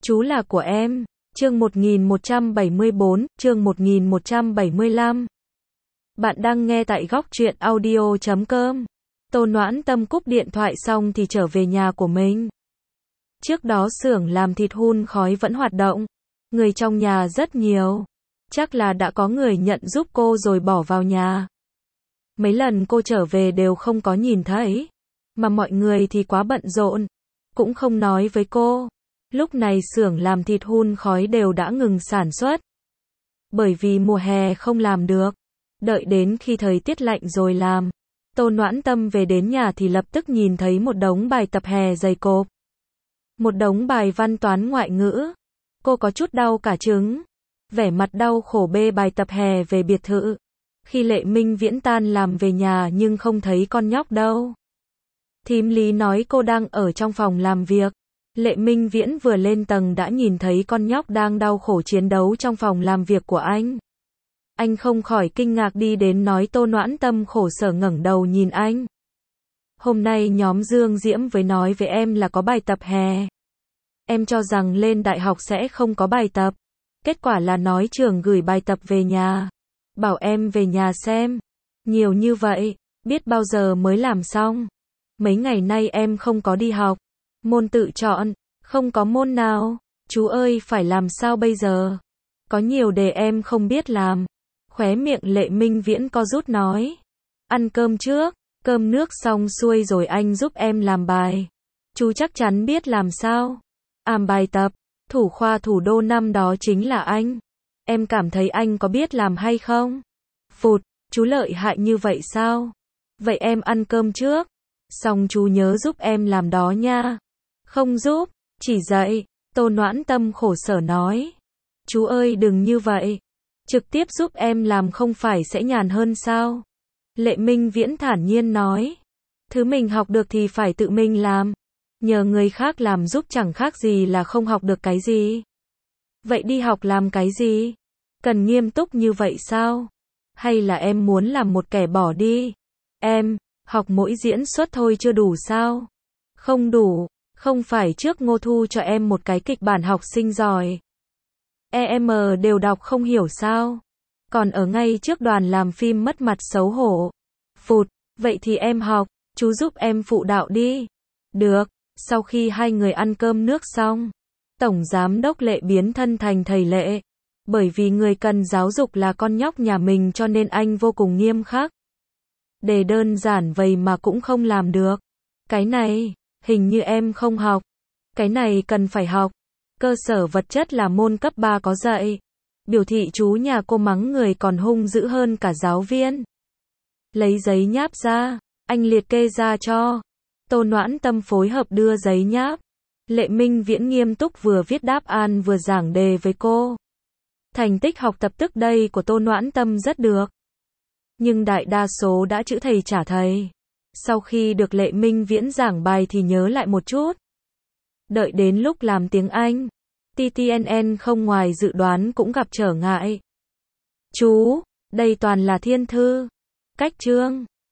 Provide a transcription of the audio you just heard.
Chú là của em. Chương 1174, chương 1175. Bạn đang nghe tại góc truyện audio.com. Tô Noãn Tâm cúp điện thoại xong thì trở về nhà của mình. Trước đó xưởng làm thịt hun khói vẫn hoạt động. Người trong nhà rất nhiều. Chắc là đã có người nhận giúp cô rồi bỏ vào nhà. Mấy lần cô trở về đều không có nhìn thấy. Mà mọi người thì quá bận rộn. Cũng không nói với cô. Lúc này xưởng làm thịt hun khói đều đã ngừng sản xuất. Bởi vì mùa hè không làm được. Đợi đến khi thời tiết lạnh rồi làm. Tô Noãn Tâm về đến nhà thì lập tức nhìn thấy một đống bài tập hè dày cộp. Một đống bài văn toán ngoại ngữ. Cô có chút đau cả trứng. Vẻ mặt đau khổ bê bài tập hè về biệt thự. Khi Lệ Minh Viễn tan làm về nhà nhưng không thấy con nhóc đâu. Thím Lý nói cô đang ở trong phòng làm việc. Lệ Minh Viễn vừa lên tầng đã nhìn thấy con nhóc đang đau khổ chiến đấu trong phòng làm việc của anh. Anh không khỏi kinh ngạc đi đến nói. Tô Noãn Tâm khổ sở ngẩng đầu nhìn anh. Hôm nay nhóm Dương Diễm với nói với em là có bài tập hè. Em cho rằng lên đại học sẽ không có bài tập. Kết quả là nói trường gửi bài tập về nhà. Bảo em về nhà xem. Nhiều như vậy, biết bao giờ mới làm xong. Mấy ngày nay em không có đi học. Môn tự chọn, không có môn nào. Chú ơi phải làm sao bây giờ? Có nhiều đề em không biết làm. Khóe miệng Lệ Minh Viễn co rút nói. Ăn cơm trước, cơm nước xong xuôi rồi anh giúp em làm bài. Chú chắc chắn biết làm sao. Bài tập, thủ khoa thủ đô năm đó chính là anh. Em cảm thấy anh có biết làm hay không? Phụt, chú lợi hại như vậy sao? Vậy em ăn cơm trước. Xong chú nhớ giúp em làm đó nha. Không giúp, chỉ dạy. Tô Noãn Tâm khổ sở nói. Chú ơi đừng như vậy. Trực tiếp giúp em làm không phải sẽ nhàn hơn sao? Lệ Minh Viễn thản nhiên nói. Thứ mình học được thì phải tự mình làm. Nhờ người khác làm giúp chẳng khác gì là không học được cái gì. Vậy đi học làm cái gì? Cần nghiêm túc như vậy sao? Hay là em muốn làm một kẻ bỏ đi? Em, học mỗi diễn xuất thôi chưa đủ sao? Không đủ, không phải trước Ngô Thu cho em một cái kịch bản học sinh giỏi. Em đều đọc không hiểu sao? Còn ở ngay trước đoàn làm phim mất mặt xấu hổ. Phụt, vậy thì em học, chú giúp em phụ đạo đi. Được, sau khi hai người ăn cơm nước xong, Tổng Giám đốc Lệ biến thân thành thầy Lệ. Bởi vì người cần giáo dục là con nhóc nhà mình cho nên anh vô cùng nghiêm khắc. Đề đơn giản vậy mà cũng không làm được. Cái này, hình như em không học. Cái này cần phải học. Cơ sở vật chất là môn cấp 3 có dạy. Biểu thị chú nhà cô mắng người còn hung dữ hơn cả giáo viên. Lấy giấy nháp ra, anh liệt kê ra cho. Tô Noãn Tâm phối hợp đưa giấy nháp. Lệ Minh Viễn nghiêm túc vừa viết đáp án vừa giảng đề với cô. Thành tích học tập tức đây của Tô Noãn Tâm rất được. Nhưng đại đa số đã chữ thầy trả thầy. Sau khi được Lệ Minh Viễn giảng bài thì nhớ lại một chút. Đợi đến lúc làm tiếng Anh, TTNN không ngoài dự đoán cũng gặp trở ngại. Chú, đây toàn là thiên thư. Cách chương,